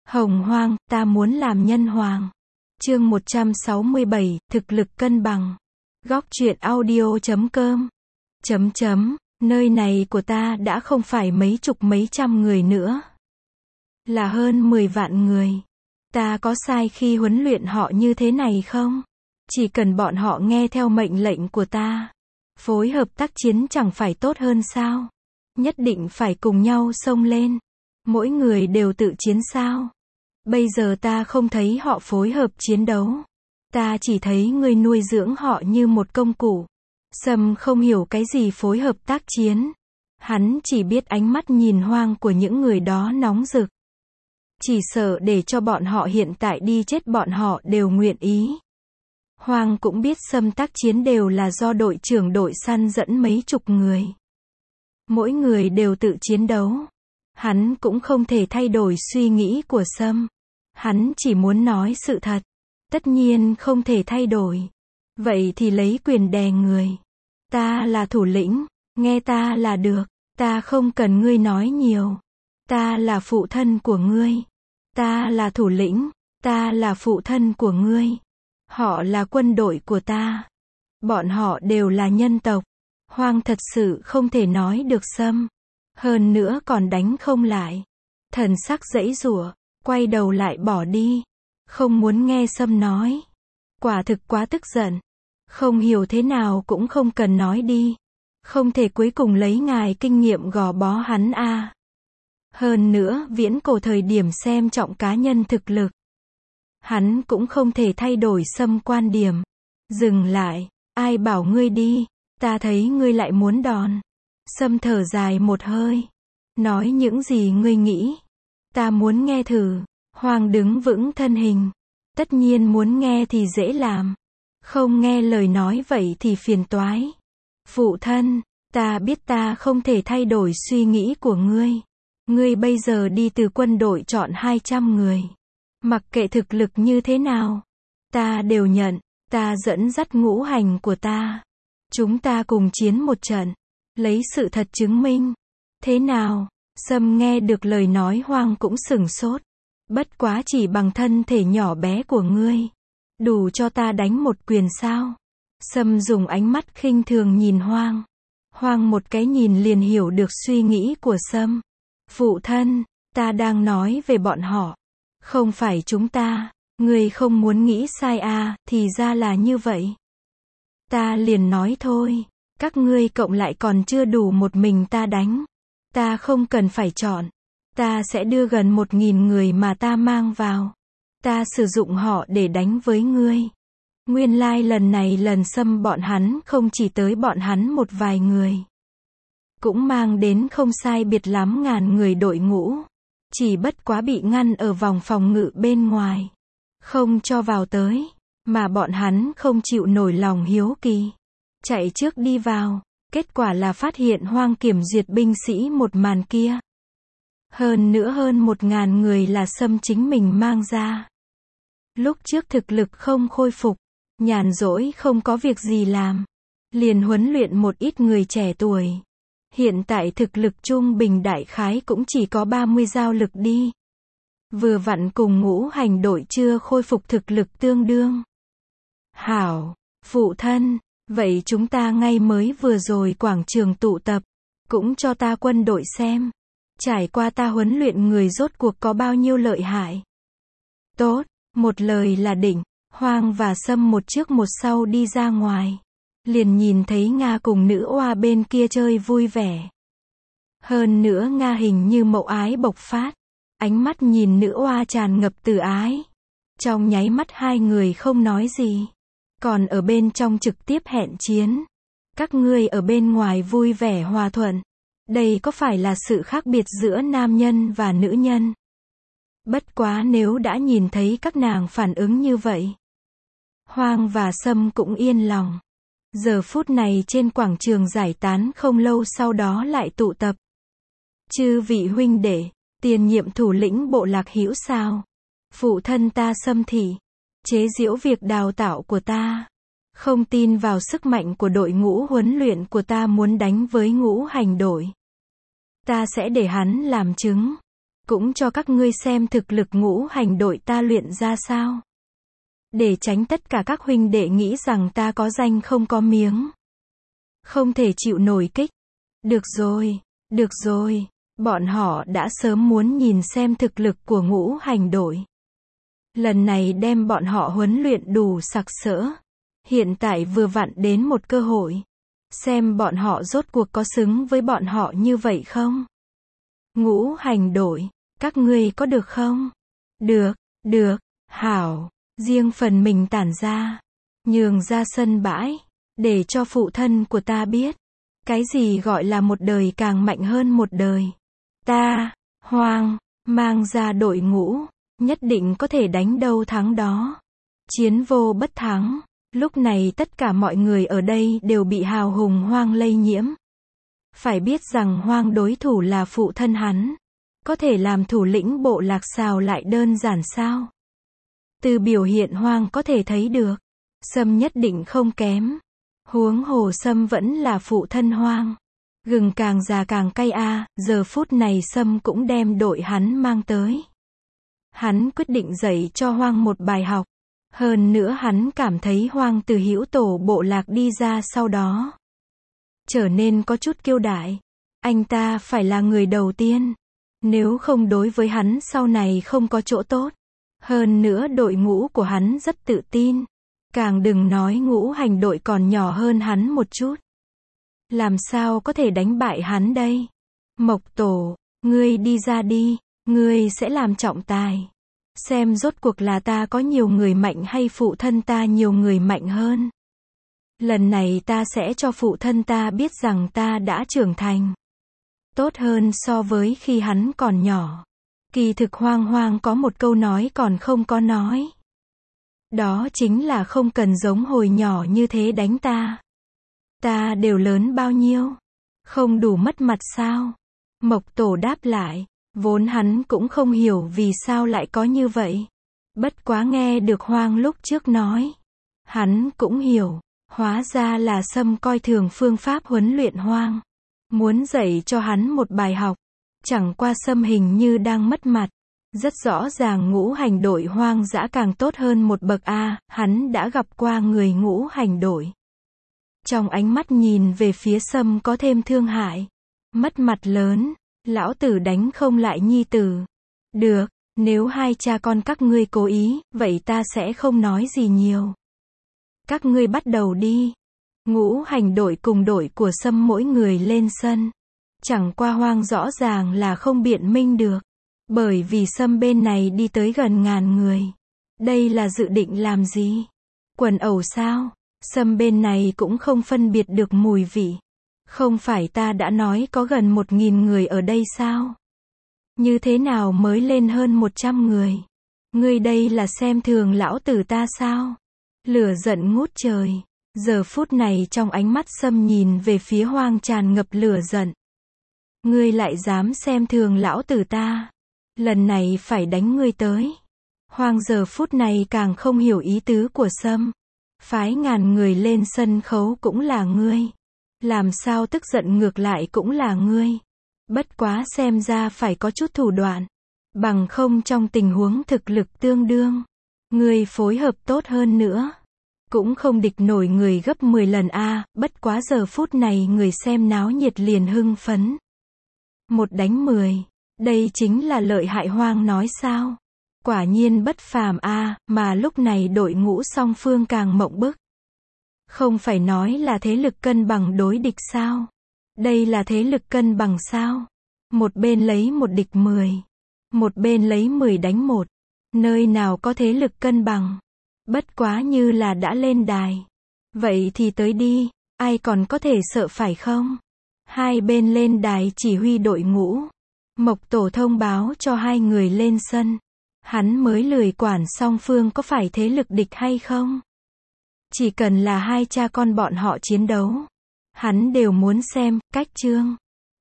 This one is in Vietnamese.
Hồng Hoang, ta muốn làm nhân hoàng. Chương 167, thực lực cân bằng. Góc truyện audio.com. Nơi này của ta đã không phải mấy chục mấy trăm người nữa. Là hơn 10 vạn người. Ta có sai khi huấn luyện họ như thế này không? Chỉ cần bọn họ nghe theo mệnh lệnh của ta, phối hợp tác chiến chẳng phải tốt hơn sao? Nhất định phải cùng nhau xông lên. Mỗi người đều tự chiến sao? Bây giờ ta không thấy họ phối hợp chiến đấu. Ta chỉ thấy ngươi nuôi dưỡng họ như một công cụ. Sâm không hiểu cái gì phối hợp tác chiến. Hắn chỉ biết ánh mắt nhìn hoang của những người đó nóng rực. Chỉ sợ để cho bọn họ hiện tại đi chết bọn họ đều nguyện ý. Hoang cũng biết Sâm tác chiến đều là do đội trưởng đội săn dẫn mấy chục người. Mỗi người đều tự chiến đấu. Hắn cũng không thể thay đổi suy nghĩ của Sâm. Hắn chỉ muốn nói sự thật. Tất nhiên không thể thay đổi. Vậy thì lấy quyền đè người. Ta là thủ lĩnh, nghe ta là được. Ta không cần ngươi nói nhiều. Ta là phụ thân của ngươi. Ta là thủ lĩnh, ta là phụ thân của ngươi. Họ là quân đội của ta. Bọn họ đều là nhân tộc. Hoang thật sự không thể nói được Sâm. Hơn nữa còn đánh không lại. Thần sắc giãy giụa, quay đầu lại bỏ đi. Không muốn nghe Sâm nói. Quả thực quá tức giận. Không hiểu thế nào cũng không cần nói đi. Không thể cuối cùng lấy ngài kinh nghiệm gò bó hắn a. Hơn nữa, viễn cổ thời điểm xem trọng cá nhân thực lực. Hắn cũng không thể thay đổi Sâm quan điểm. Dừng lại, ai bảo ngươi đi, ta thấy ngươi lại muốn đòn. Sâm thở dài một hơi. Nói những gì ngươi nghĩ. Ta muốn nghe thử. Hoang đứng vững thân hình. Tất nhiên muốn nghe thì dễ làm. Không nghe lời nói vậy thì phiền toái. Phụ thân, ta biết ta không thể thay đổi suy nghĩ của ngươi. Ngươi bây giờ đi từ quân đội chọn 200 người. Mặc kệ thực lực như thế nào, ta đều nhận. Ta dẫn dắt ngũ hành của ta. Chúng ta cùng chiến một trận. Lấy sự thật chứng minh. Thế nào? Sâm nghe được lời nói Hoang cũng sửng sốt. Bất quá chỉ bằng thân thể nhỏ bé của ngươi. Đủ cho ta đánh một quyền sao? Sâm dùng ánh mắt khinh thường nhìn Hoang. Hoang một cái nhìn liền hiểu được suy nghĩ của Sâm. Phụ thân, ta đang nói về bọn họ. Không phải chúng ta. Ngươi không muốn nghĩ sai à, thì ra là như vậy. Ta liền nói thôi. Các ngươi cộng lại còn chưa đủ một mình ta đánh. Ta không cần phải chọn. Ta sẽ đưa gần 1000 người mà ta mang vào. Ta sử dụng họ để đánh với ngươi. Nguyên lai lần này lần Sâm bọn hắn không chỉ tới bọn hắn một vài người. Cũng mang đến không sai biệt lắm ngàn người đội ngũ. Chỉ bất quá bị ngăn ở vòng phòng ngự bên ngoài. Không cho vào tới. Mà bọn hắn không chịu nổi lòng hiếu kỳ. Chạy trước đi vào. Kết quả là phát hiện Hoang kiểm duyệt binh sĩ một màn kia. Hơn nữa hơn 1000 người là Sâm chính mình mang ra. Lúc trước thực lực không khôi phục. Nhàn rỗi không có việc gì làm. Liền huấn luyện một ít người trẻ tuổi. Hiện tại thực lực trung bình đại khái cũng chỉ có 30 giao lực đi. Vừa vặn cùng ngũ hành đội chưa khôi phục thực lực tương đương. Hảo, phụ thân, vậy chúng ta ngay mới vừa rồi quảng trường tụ tập. Cũng cho ta quân đội xem. Trải qua ta huấn luyện người rốt cuộc có bao nhiêu lợi hại. Tốt, một lời là định. Hoang và Sâm một trước một sau đi ra ngoài. Liền nhìn thấy Nga cùng nữ oa bên kia chơi vui vẻ. Hơn nữa Nga hình như mậu ái bộc phát. Ánh mắt nhìn nữ oa tràn ngập từ ái. Trong nháy mắt hai người không nói gì. Còn ở bên trong trực tiếp hẹn chiến. Các ngươi ở bên ngoài vui vẻ hòa thuận. Đây có phải là sự khác biệt giữa nam nhân và nữ nhân? Bất quá nếu đã nhìn thấy các nàng phản ứng như vậy. Hoang và Sâm cũng yên lòng. Giờ phút này trên quảng trường giải tán không lâu sau đó lại tụ tập. Chư vị huynh đệ, tiền nhiệm thủ lĩnh bộ lạc Hữu sao? Phụ thân ta Sâm thị. Chế giễu việc đào tạo của ta. Không tin vào sức mạnh của đội ngũ huấn luyện của ta muốn đánh với ngũ hành đội. Ta sẽ để hắn làm chứng. cũng cho các ngươi xem thực lực ngũ hành đội ta luyện ra sao. Để tránh tất cả các huynh đệ nghĩ rằng ta có danh không có miếng. Không thể chịu nổi kích. Được rồi, bọn họ đã sớm muốn nhìn xem thực lực của ngũ hành đội. Lần này đem bọn họ huấn luyện đủ sặc sỡ. Hiện tại vừa vặn đến một cơ hội. Xem bọn họ rốt cuộc có xứng với bọn họ như vậy không? Ngũ hành đội, các ngươi có được không? Được, hảo, riêng phần mình tản ra. Nhường ra sân bãi, để cho phụ thân của ta biết. Cái gì gọi là một đời càng mạnh hơn một đời. Ta, Hoang, mang ra đội ngũ, nhất định có thể đánh đâu thắng đó. Chiến vô bất thắng. Lúc này tất cả mọi người ở đây đều bị hào hùng Hoang lây nhiễm. Phải biết rằng Hoang đối thủ là phụ thân hắn. Có thể làm thủ lĩnh bộ lạc sao lại đơn giản sao? Từ biểu hiện Hoang có thể thấy được. Sâm nhất định không kém. Huống hồ Sâm vẫn là phụ thân Hoang. Gừng càng già càng cay a, giờ phút này Sâm cũng đem đội hắn mang tới. Hắn quyết định dạy cho Hoang một bài học. Hơn nữa hắn cảm thấy Hoang từ hữu tổ bộ lạc đi ra sau đó trở nên có chút kiêu đại. Anh ta phải là người đầu tiên. Nếu không đối với hắn sau này không có chỗ tốt. Hơn nữa đội ngũ của hắn rất tự tin. Càng đừng nói ngũ hành đội còn nhỏ hơn hắn một chút. Làm sao có thể đánh bại hắn đây? Mộc Tổ, ngươi đi ra đi, ngươi sẽ làm trọng tài. Xem rốt cuộc là ta có nhiều người mạnh hay phụ thân ta nhiều người mạnh hơn. Lần này ta sẽ cho phụ thân ta biết rằng ta đã trưởng thành. Tốt hơn so với khi hắn còn nhỏ. Kỳ thực Hoang có một câu nói còn không có nói. Đó chính là không cần giống hồi nhỏ như thế đánh ta. Ta đều lớn bao nhiêu? Không đủ mất mặt sao? Mộc Tổ đáp lại. Vốn hắn cũng không hiểu vì sao lại có như vậy. Bất quá nghe được Hoang lúc trước nói. Hắn cũng hiểu. Hóa ra là Sâm coi thường phương pháp huấn luyện Hoang. Muốn dạy cho hắn một bài học. Chẳng qua Sâm hình như đang mất mặt. Rất rõ ràng ngũ hành đội Hoang dã càng tốt hơn một bậc a, hắn đã gặp qua người ngũ hành đội. Trong ánh mắt nhìn về phía Sâm có thêm thương hại. Mất mặt lớn. Lão tử đánh không lại nhi tử. Được, nếu hai cha con các ngươi cố ý, vậy ta sẽ không nói gì nhiều. Các ngươi bắt đầu đi. Ngũ hành đội cùng đội của Sâm mỗi người lên sân. Chẳng qua Hoang rõ ràng là không biện minh được. Bởi vì Sâm bên này đi tới gần ngàn người. Đây là dự định làm gì? Quần ẩu sao? Sâm bên này cũng không phân biệt được mùi vị. Không phải ta đã nói có gần 1000 người ở đây sao? Như thế nào mới lên hơn 100 người? Ngươi đây là xem thường lão tử ta sao? Lửa giận ngút trời. Giờ phút này trong ánh mắt Sâm nhìn về phía Hoang tràn ngập lửa giận. Ngươi lại dám xem thường lão tử ta? Lần này phải đánh ngươi tới. Hoang giờ phút này càng không hiểu ý tứ của Sâm. Phái ngàn người lên sân khấu cũng là ngươi. Làm sao tức giận ngược lại cũng là ngươi. Bất quá xem ra phải có chút thủ đoạn. Bằng không trong tình huống thực lực tương đương. Ngươi phối hợp tốt hơn nữa. Cũng không địch nổi người gấp 10 lần a, bất quá giờ phút này người xem náo nhiệt liền hưng phấn. 1 đánh 10. Đây chính là lợi hại Hoang nói sao? Quả nhiên bất phàm a, mà lúc này đội ngũ song phương càng mộng bức. Không phải nói là thế lực cân bằng đối địch sao? Đây là thế lực cân bằng sao? Một bên lấy một địch 10. Một bên lấy 10 đánh 1. Nơi nào có thế lực cân bằng? Bất quá như là đã lên đài. Vậy thì tới đi, ai còn có thể sợ phải không? Hai bên lên đài chỉ huy đội ngũ. Mộc Tổ thông báo cho hai người lên sân. Hắn mới lười quản song phương có phải thế lực địch hay không. Chỉ cần là hai cha con bọn họ chiến đấu. Hắn đều muốn xem, cách chương.